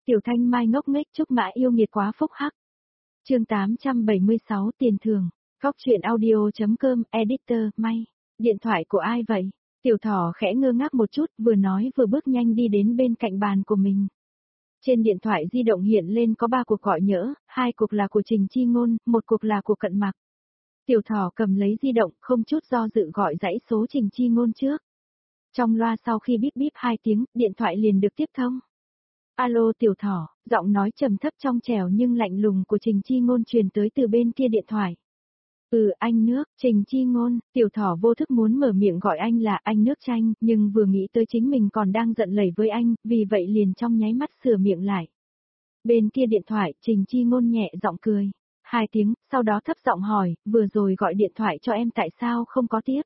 Tiểu Thanh Mai ngốc nghếch chúc Mã yêu nghiệt quá phúc hắc. Chương 876 tiền thưởng. Góc truyện audio.com editor May. Điện thoại của ai vậy? Tiểu Thỏ khẽ ngơ ngác một chút, vừa nói vừa bước nhanh đi đến bên cạnh bàn của mình. Trên điện thoại di động hiện lên có 3 cuộc gọi nhỡ, 2 cuộc là của Trình Chi Ngôn, 1 cuộc là của Cận Mặc. Tiểu Thỏ cầm lấy di động, không chút do dự gọi dãy số Trình Chi Ngôn trước. Trong loa sau khi bíp bíp 2 tiếng, điện thoại liền được tiếp thông. Alo Tiểu Thỏ, giọng nói trầm thấp trong trẻo nhưng lạnh lùng của Trình Chi Ngôn truyền tới từ bên kia điện thoại. Anh Nước, Trình Chi Ngôn, Tiểu Thỏ vô thức muốn mở miệng gọi anh là anh Nước Chanh, nhưng vừa nghĩ tới chính mình còn đang giận lẩy với anh, vì vậy liền trong nháy mắt sửa miệng lại. Bên kia điện thoại, Trình Chi Ngôn nhẹ giọng cười. 2 tiếng, sau đó thấp giọng hỏi, vừa rồi gọi điện thoại cho em tại sao không có tiếp?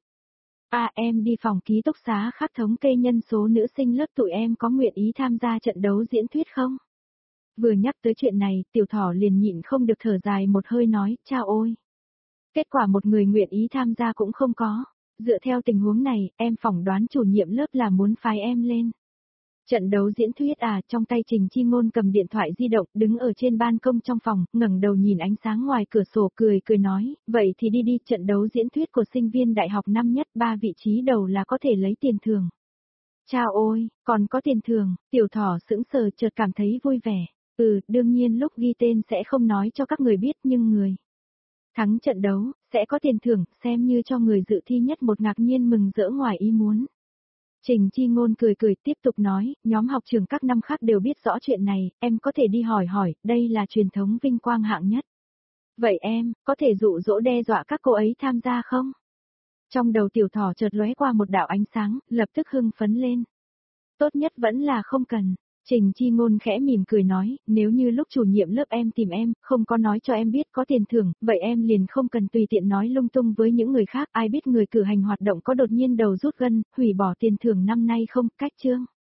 Em đi phòng ký túc xá khác thống kê nhân số nữ sinh lớp tụi em có nguyện ý tham gia trận đấu diễn thuyết không? Vừa nhắc tới chuyện này, Tiểu Thỏ liền nhịn không được thở dài một hơi nói, chao ôi. Kết quả một người nguyện ý tham gia cũng không có. Dựa theo tình huống này, em phỏng đoán chủ nhiệm lớp là muốn phái em lên. Trận đấu diễn thuyết trong tay Trình Chi Ngôn cầm điện thoại di động, đứng ở trên ban công trong phòng, ngẩng đầu nhìn ánh sáng ngoài cửa sổ cười nói, vậy thì đi trận đấu diễn thuyết của sinh viên đại học năm nhất, 3 vị trí đầu là có thể lấy tiền thưởng. Chao ôi, còn có tiền thưởng, Tiểu Thỏ sững sờ chợt cảm thấy vui vẻ. Đương nhiên lúc ghi tên sẽ không nói cho các người biết nhưng người thắng trận đấu, sẽ có tiền thưởng, xem như cho người dự thi nhất một ngạc nhiên mừng rỡ ngoài ý muốn. Trình Chi Ngôn cười tiếp tục nói, nhóm học trường các năm khác đều biết rõ chuyện này, em có thể đi hỏi, đây là truyền thống vinh quang hạng nhất. Vậy em, có thể dụ dỗ đe dọa các cô ấy tham gia không? Trong đầu Tiểu Thỏ chợt lóe qua một đạo ánh sáng, lập tức hưng phấn lên. Tốt nhất vẫn là không cần. Trình Chi Ngôn khẽ mỉm cười nói, nếu như lúc chủ nhiệm lớp em tìm em, không có nói cho em biết có tiền thưởng, vậy em liền không cần tùy tiện nói lung tung với những người khác, ai biết người cử hành hoạt động có đột nhiên đầu rút gân, hủy bỏ tiền thưởng năm nay không, cách chương.